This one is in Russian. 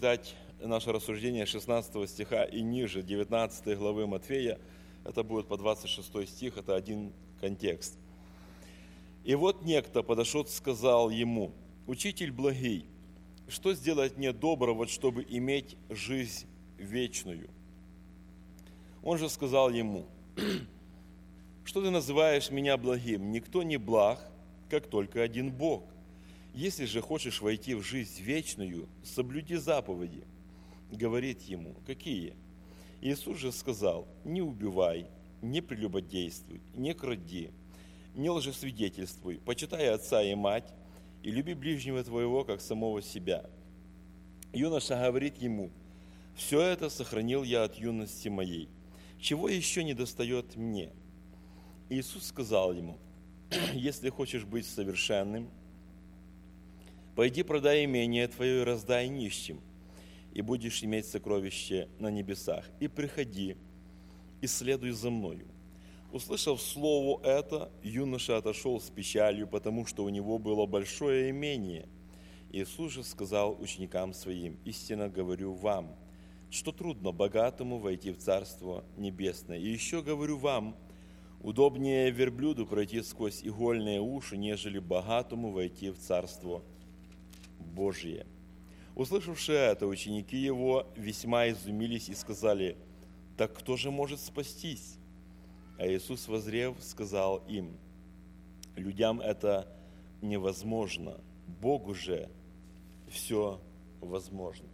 Дать наше рассуждение 16 стиха и ниже, 19 главы Матфея, это будет по 26 стих, это один контекст. «И вот некто подошел, сказал ему: Учитель благий, что сделать мне доброго, чтобы иметь жизнь вечную? Он же сказал ему: Что ты называешь меня благим? Никто не благ, как только один Бог. Если же хочешь войти в жизнь вечную, соблюди заповеди». Говорит ему: Какие? Иисус же сказал: Не убивай, не прелюбодействуй, не кради, не лжесвидетельствуй, почитай отца и мать, и люби ближнего твоего, как самого себя. Юноша говорит ему: Все это сохранил я от юности моей. Чего еще недостает мне? Иисус сказал ему: Если хочешь быть совершенным, пойди продай имение твое и раздай нищим, и будешь иметь сокровище на небесах. И приходи, и следуй за мною. Услышав слово это, юноша отошел с печалью, потому что у него было большое имение. Иисус же сказал ученикам своим: Истинно говорю вам, что трудно богатому войти в Царство Небесное. И еще говорю вам, удобнее верблюду пройти сквозь игольные уши, нежели богатому войти в Царство Божие. Услышавши это, ученики его весьма изумились и сказали: Так кто же может спастись? А Иисус, воззрев, сказал им: Людям это невозможно, Богу же все возможно.